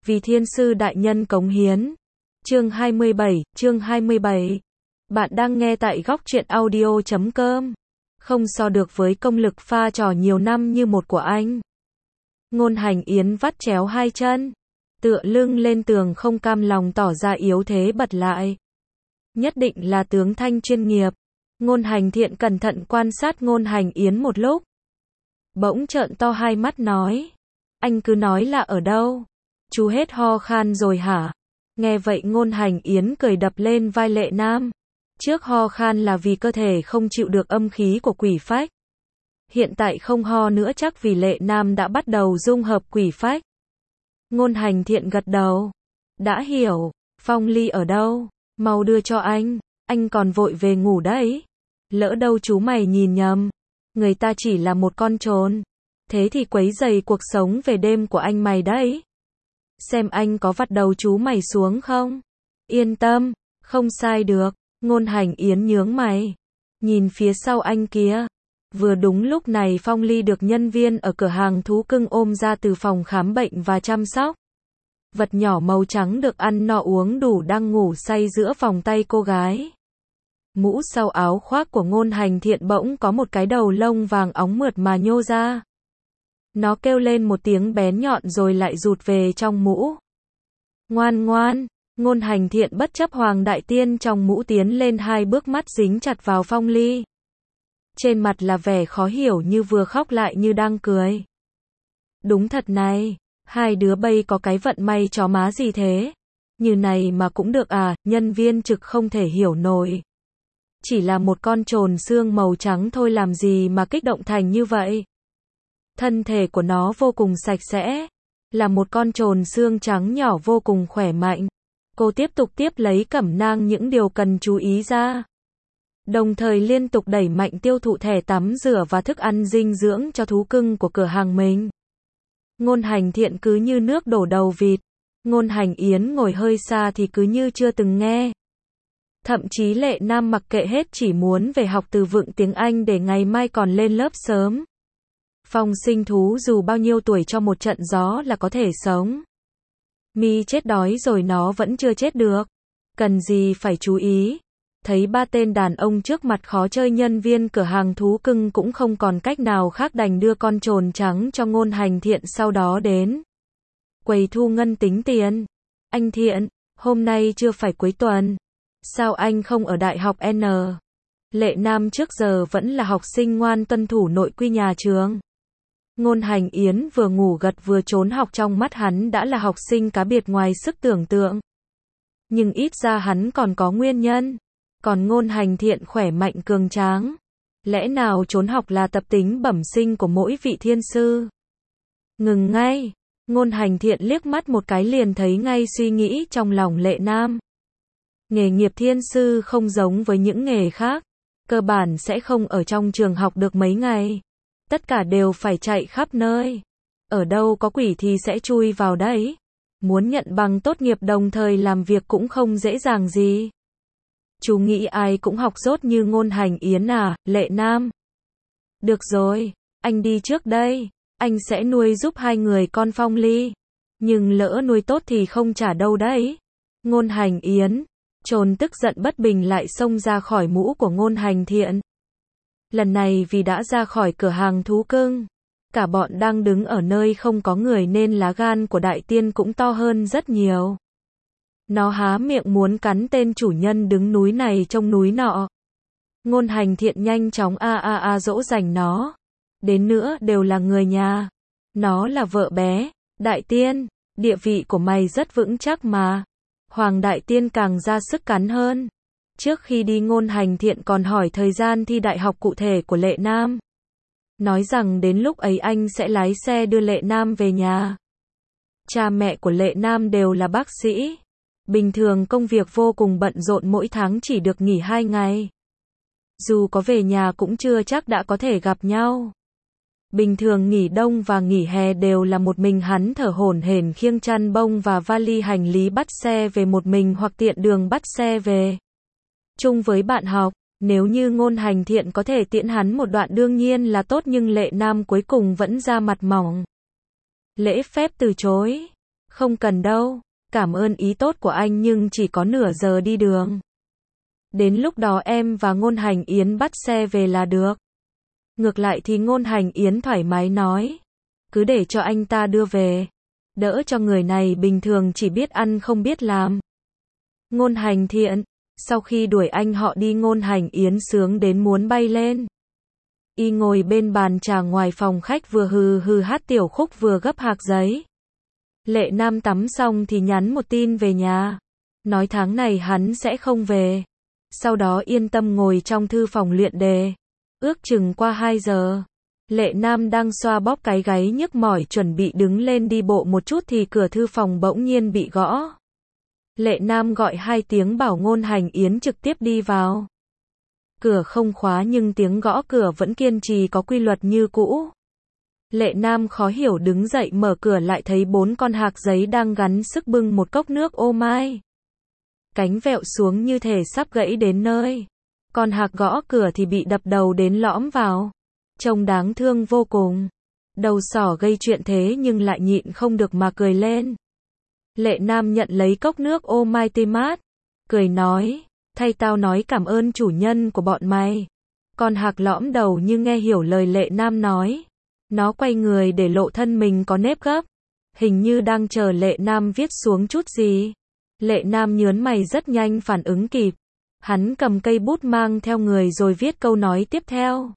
Vì thiên sư đại nhân cống hiến. Chương 27. Bạn đang nghe tại góc truyện audio.com. Không so được với công lực pha trò nhiều năm như một của anh. Ngôn Hành Yến vắt chéo hai chân, tựa lưng lên tường không cam lòng tỏ ra yếu thế bật lại. Nhất định là tướng thanh chuyên nghiệp. Ngôn Hành Thiện cẩn thận quan sát Ngôn Hành Yến một lúc. Bỗng trợn to hai mắt nói. Anh cứ nói là ở đâu? Chú hết ho khan rồi hả? Nghe vậy Ngôn Hành Yến cười đập lên vai Lệ Nam. Trước ho khan là vì cơ thể không chịu được âm khí của quỷ phách. Hiện tại không ho nữa chắc vì Lệ Nam đã bắt đầu dung hợp quỷ phách. Ngôn Hành Thiện gật đầu. Đã hiểu. Phong ly ở đâu? Mau đưa cho anh còn vội về ngủ đấy. Lỡ đâu chú mày nhìn nhầm. Người ta chỉ là một con trồn. Thế thì quấy rầy cuộc sống về đêm của anh mày đấy. Xem anh có vặt đầu chú mày xuống không? Yên tâm, không sai được. Ngôn Hành Yến nhướng mày. Nhìn phía sau anh kia. Vừa đúng lúc này Phong Ly được nhân viên ở cửa hàng thú cưng ôm ra từ phòng khám bệnh và chăm sóc. Vật nhỏ màu trắng được ăn no uống đủ đang ngủ say giữa vòng tay cô gái. Mũ sau áo khoác của Ngôn Hành Thiện bỗng có một cái đầu lông vàng óng mượt mà nhô ra. Nó kêu lên một tiếng bén nhọn rồi lại rụt về trong mũ. Ngoan ngoan, Ngôn Hành Thiện bất chấp Hoàng Đại Tiên trong mũ tiến lên hai bước, mắt dính chặt vào Phong Ly. Trên mặt là vẻ khó hiểu, như vừa khóc lại như đang cười. Đúng thật này, hai đứa bay có cái vận may chó má gì thế? Như này mà cũng được à? Nhân viên trực không thể hiểu nổi. Chỉ là một con trồn xương màu trắng thôi làm gì mà kích động thành như vậy? Thân thể của nó vô cùng sạch sẽ, là một con trồn xương trắng nhỏ vô cùng khỏe mạnh. Cô tiếp tục tiếp lấy cẩm nang những điều cần chú ý ra. Đồng thời liên tục đẩy mạnh tiêu thụ thẻ tắm rửa và thức ăn dinh dưỡng cho thú cưng của cửa hàng mình. Ngôn Hành Thiện cứ như nước đổ đầu vịt. Ngôn Hành Yến ngồi hơi xa thì cứ như chưa từng nghe. Thậm chí Lệ Nam mặc kệ hết, chỉ muốn về học từ vựng tiếng Anh để ngày mai còn lên lớp sớm. Phong sinh thú dù bao nhiêu tuổi cho một trận gió là có thể sống. Mi chết đói rồi nó vẫn chưa chết được. Cần gì phải chú ý. Thấy ba tên đàn ông trước mặt khó chơi, nhân viên cửa hàng thú cưng cũng không còn cách nào khác đành đưa con trồn trắng cho Ngôn Hành Thiện, sau đó đến quầy thu ngân tính tiền. Anh Thiện, hôm nay chưa phải cuối tuần. Sao anh không ở Đại học N? Lệ Nam trước giờ vẫn là học sinh ngoan tuân thủ nội quy nhà trường. Ngôn Hành Yến vừa ngủ gật vừa trốn học, trong mắt hắn đã là học sinh cá biệt ngoài sức tưởng tượng. Nhưng ít ra hắn còn có nguyên nhân. Còn Ngôn Hành Thiện khỏe mạnh cường tráng. Lẽ nào trốn học là tập tính bẩm sinh của mỗi vị thiên sư? Ngừng ngay. Ngôn Hành Thiện liếc mắt một cái liền thấy ngay suy nghĩ trong lòng Lệ Nam. Nghề nghiệp thiên sư không giống với những nghề khác. Cơ bản sẽ không ở trong trường học được mấy ngày. Tất cả đều phải chạy khắp nơi. Ở đâu có quỷ thì sẽ chui vào đấy. Muốn nhận bằng tốt nghiệp đồng thời làm việc cũng không dễ dàng gì. Chú nghĩ ai cũng học dốt như Ngôn Hành Yến à? Lệ Nam. Được rồi, anh đi trước đây. Anh sẽ nuôi giúp hai người con Phong Ly. Nhưng lỡ nuôi tốt thì không trả đâu đấy. Ngôn Hành Yến. Trồn tức giận bất bình lại xông ra khỏi mũ của Ngôn Hành Thiện. Lần này vì đã ra khỏi cửa hàng thú cưng. Cả bọn đang đứng ở nơi không có người nên lá gan của Đại Tiên cũng to hơn rất nhiều. Nó há miệng muốn cắn tên chủ nhân đứng núi này trông núi nọ. Ngôn Hành Thiện nhanh chóng dỗ dành nó. Đến nữa đều là người nhà. Nó là vợ bé. Đại Tiên, địa vị của mày rất vững chắc mà. Hoàng Đại Tiên càng ra sức cắn hơn. Trước khi đi Ngôn Hành Thiện còn hỏi thời gian thi đại học cụ thể của Lệ Nam. Nói rằng đến lúc ấy anh sẽ lái xe đưa Lệ Nam về nhà. Cha mẹ của Lệ Nam đều là bác sĩ. Bình thường công việc vô cùng bận rộn, mỗi tháng chỉ được nghỉ 2 ngày. Dù có về nhà cũng chưa chắc đã có thể gặp nhau. Bình thường nghỉ đông và nghỉ hè đều là một mình hắn thở hổn hển khiêng chăn bông và vali hành lý bắt xe về một mình hoặc tiện đường bắt xe về. Chung với bạn học, nếu như Ngôn Hành Thiện có thể tiễn hắn một đoạn đương nhiên là tốt, nhưng Lệ Nam cuối cùng vẫn ra mặt mỏng. Lễ phép từ chối. Không cần đâu, cảm ơn ý tốt của anh nhưng chỉ có nửa giờ đi đường. Đến lúc đó em và Ngôn Hành Yến bắt xe về là được. Ngược lại thì Ngôn Hành Yến thoải mái nói. Cứ để cho anh ta đưa về. Đỡ cho người này bình thường chỉ biết ăn không biết làm. Ngôn Hành Thiện. Sau khi đuổi anh họ đi, Ngôn Hành Yến sướng đến muốn bay lên. Y ngồi bên bàn trà ngoài phòng khách vừa hừ hừ hát tiểu khúc vừa gấp hạc giấy. Lệ Nam tắm xong thì nhắn một tin về nhà. Nói tháng này hắn sẽ không về. Sau đó yên tâm ngồi trong thư phòng luyện đề. Ước chừng qua 2 giờ. Lệ Nam đang xoa bóp cái gáy nhức mỏi chuẩn bị đứng lên đi bộ một chút thì cửa thư phòng bỗng nhiên bị gõ. Lệ Nam gọi 2 tiếng bảo Ngôn Hành Yến trực tiếp đi vào. Cửa không khóa nhưng tiếng gõ cửa vẫn kiên trì có quy luật như cũ. Lệ Nam khó hiểu đứng dậy mở cửa lại thấy 4 con hạc giấy đang gắng sức bưng một cốc nước ô mai. Cánh vẹo xuống như thể sắp gãy đến nơi. Con hạc gõ cửa thì bị đập đầu đến lõm vào. Trông đáng thương vô cùng. Đầu sỏ gây chuyện thế nhưng lại nhịn không được mà cười lên. Lệ Nam nhận lấy cốc nước ô mai tươi mát. Cười nói, thay tao nói cảm ơn chủ nhân của bọn mày. Con hạc lõm đầu như nghe hiểu lời Lệ Nam nói. Nó quay người để lộ thân mình có nếp gấp. Hình như đang chờ Lệ Nam viết xuống chút gì. Lệ Nam nhớn mày rất nhanh phản ứng kịp. Hắn cầm cây bút mang theo người rồi viết câu nói tiếp theo.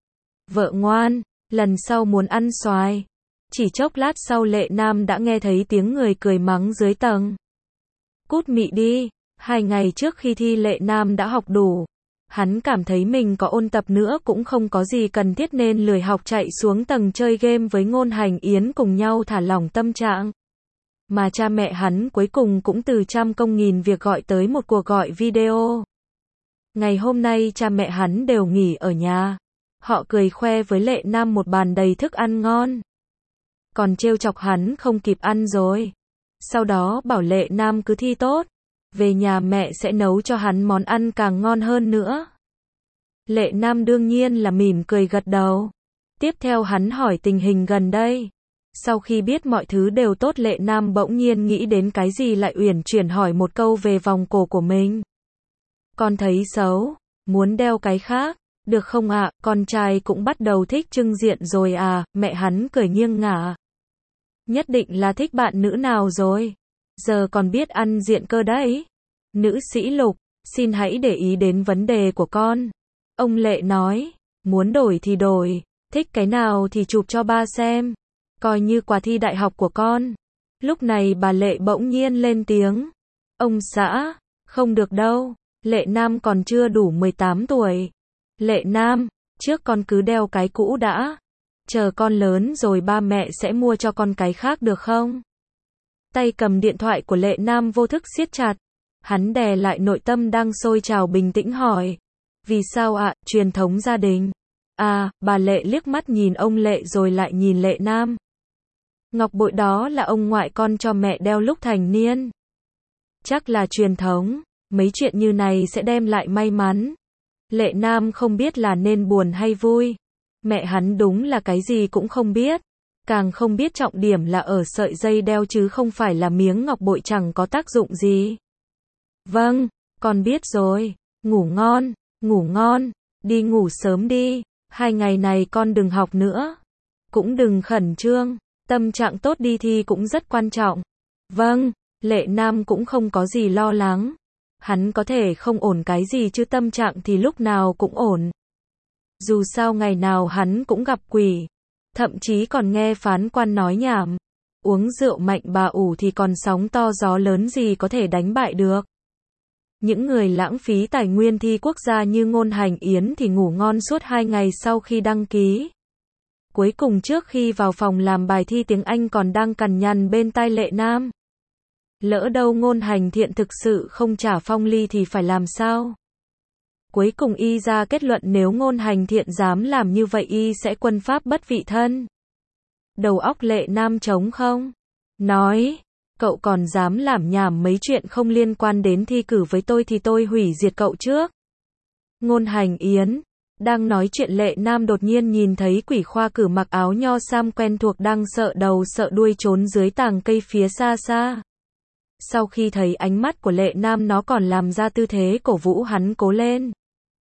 Vợ ngoan, lần sau muốn ăn xoài. Chỉ chốc lát sau Lệ Nam đã nghe thấy tiếng người cười mắng dưới tầng. Cút mị đi, 2 ngày trước khi thi Lệ Nam đã học đủ. Hắn cảm thấy mình có ôn tập nữa cũng không có gì cần thiết nên lười học chạy xuống tầng chơi game với Ngôn Hành Yến cùng nhau thả lỏng tâm trạng. Mà cha mẹ hắn cuối cùng cũng từ trăm công nghìn việc gọi tới một cuộc gọi video. Ngày hôm nay cha mẹ hắn đều nghỉ ở nhà. Họ cười khoe với Lệ Nam một bàn đầy thức ăn ngon. Còn trêu chọc hắn không kịp ăn rồi. Sau đó bảo Lệ Nam cứ thi tốt. Về nhà mẹ sẽ nấu cho hắn món ăn càng ngon hơn nữa. Lệ Nam đương nhiên là mỉm cười gật đầu. Tiếp theo hắn hỏi tình hình gần đây. Sau khi biết mọi thứ đều tốt, Lệ Nam bỗng nhiên nghĩ đến cái gì lại uyển chuyển hỏi một câu về vòng cổ của mình. Con thấy xấu, muốn đeo cái khác, được không ạ? Con trai cũng bắt đầu thích trưng diện rồi à? Mẹ hắn cười nghiêng ngả. Nhất định là thích bạn nữ nào rồi? Giờ còn biết ăn diện cơ đấy. Nữ sĩ Lục, xin hãy để ý đến vấn đề của con. Ông Lệ nói, muốn đổi thì đổi, thích cái nào thì chụp cho ba xem. Coi như quà thi đại học của con. Lúc này bà Lệ bỗng nhiên lên tiếng. Ông xã, không được đâu. Lệ Nam còn chưa đủ 18 tuổi. Lệ Nam, trước con cứ đeo cái cũ đã. Chờ con lớn rồi ba mẹ sẽ mua cho con cái khác được không? Tay cầm điện thoại của Lệ Nam vô thức siết chặt. Hắn đè lại nội tâm đang sôi trào bình tĩnh hỏi. Vì sao ạ? Truyền thống gia đình. À, bà Lệ liếc mắt nhìn ông Lệ rồi lại nhìn Lệ Nam. Ngọc bội đó là ông ngoại con cho mẹ đeo lúc thành niên. Chắc là truyền thống. Mấy chuyện như này sẽ đem lại may mắn. Lệ Nam không biết là nên buồn hay vui. Mẹ hắn đúng là cái gì cũng không biết. Càng không biết trọng điểm là ở sợi dây đeo chứ không phải là miếng ngọc bội chẳng có tác dụng gì. Vâng, con biết rồi. Ngủ ngon, đi ngủ sớm đi. 2 ngày này con đừng học nữa. Cũng đừng khẩn trương, tâm trạng tốt đi thi cũng rất quan trọng. Vâng, Lệ Nam cũng không có gì lo lắng. Hắn có thể không ổn cái gì chứ tâm trạng thì lúc nào cũng ổn. Dù sao ngày nào hắn cũng gặp quỷ. Thậm chí còn nghe phán quan nói nhảm. Uống rượu mạnh bà ủ thì còn sóng to gió lớn gì có thể đánh bại được. Những người lãng phí tài nguyên thi quốc gia như Ngôn Hành Yến thì ngủ ngon suốt 2 ngày sau khi đăng ký. Cuối cùng trước khi vào phòng làm bài thi tiếng Anh còn đang cằn nhằn bên tai Lệ Nam. Lỡ đâu Ngôn Hành Thiện thực sự không trả Phong Ly thì phải làm sao? Cuối cùng y ra kết luận nếu Ngôn Hành Thiện dám làm như vậy y sẽ quân pháp bất vị thân. Đầu óc Lệ Nam trống không? Nói, cậu còn dám làm nhảm mấy chuyện không liên quan đến thi cử với tôi thì tôi hủy diệt cậu trước. Ngôn Hành Yến, Đang nói chuyện Lệ Nam đột nhiên nhìn thấy Quỷ Khoa Cử mặc áo nho sam quen thuộc đang sợ đầu sợ đuôi trốn dưới tàng cây phía xa xa. Sau khi thấy ánh mắt của Lệ Nam nó còn làm ra tư thế cổ vũ hắn cố lên.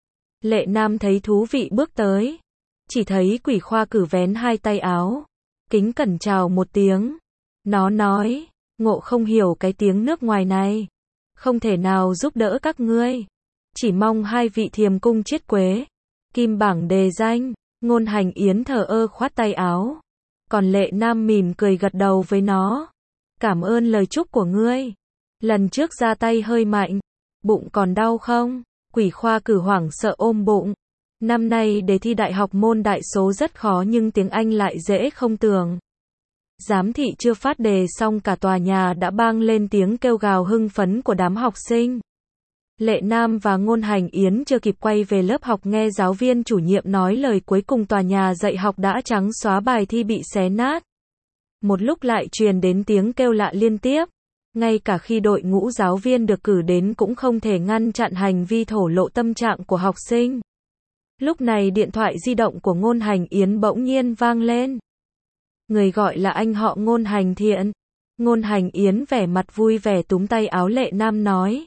Lệ Nam thấy thú vị bước tới. Chỉ thấy Quỷ Khoa Cử vén hai tay áo. Kính cẩn chào một tiếng. Nó nói, ngộ không hiểu cái tiếng nước ngoài này. Không thể nào giúp đỡ các ngươi. Chỉ mong hai vị Thiềm Cung Chiết Quế. Kim bảng đề danh. Ngôn Hành Yến thờ ơ khoát tay áo. Còn Lệ Nam mỉm cười gật đầu với nó. Cảm ơn lời chúc của ngươi. Lần trước ra tay hơi mạnh. Bụng còn đau không? Quỷ Khoa Cử hoảng sợ ôm bụng. Năm nay đề thi đại học môn đại số rất khó nhưng tiếng Anh lại dễ không tưởng. Giám thị chưa phát đề xong cả tòa nhà đã vang lên tiếng kêu gào hưng phấn của đám học sinh. Lệ Nam và Ngôn Hành Yến chưa kịp quay về lớp học nghe giáo viên chủ nhiệm nói lời cuối cùng tòa nhà dạy học đã trắng xóa bài thi bị xé nát. Một lúc lại truyền đến tiếng kêu lạ liên tiếp. Ngay cả khi đội ngũ giáo viên được cử đến cũng không thể ngăn chặn hành vi thổ lộ tâm trạng của học sinh. Lúc này điện thoại di động của Ngôn Hành Yến bỗng nhiên vang lên. Người gọi là anh họ Ngôn Hành Thiện. Ngôn Hành Yến vẻ mặt vui vẻ túm tay áo Lệ Nam nói.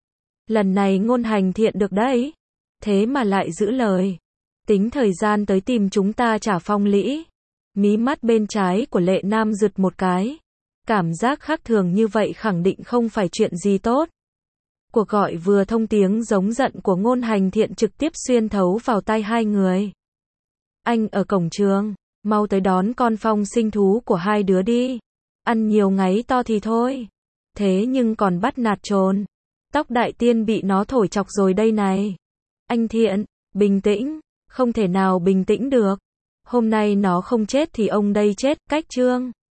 Lần này Ngôn Hành Thiện được đấy. Thế mà lại giữ lời. Tính thời gian tới tìm chúng ta trả phong lĩ. Mí mắt bên trái của Lệ Nam giật một cái. Cảm giác khác thường như vậy khẳng định không phải chuyện gì tốt. Cuộc gọi vừa thông tiếng giống giận của Ngôn Hành Thiện trực tiếp xuyên thấu vào tai hai người. Anh ở cổng trường, mau tới đón con phong sinh thú của hai đứa đi. Ăn nhiều ngáy to thì thôi. Thế nhưng còn bắt nạt trồn. Tóc đại tiên bị nó thổi chọc rồi đây này. Anh Thiện, bình tĩnh, không thể nào bình tĩnh được. Hôm nay nó không chết thì ông đây chết, cách chương.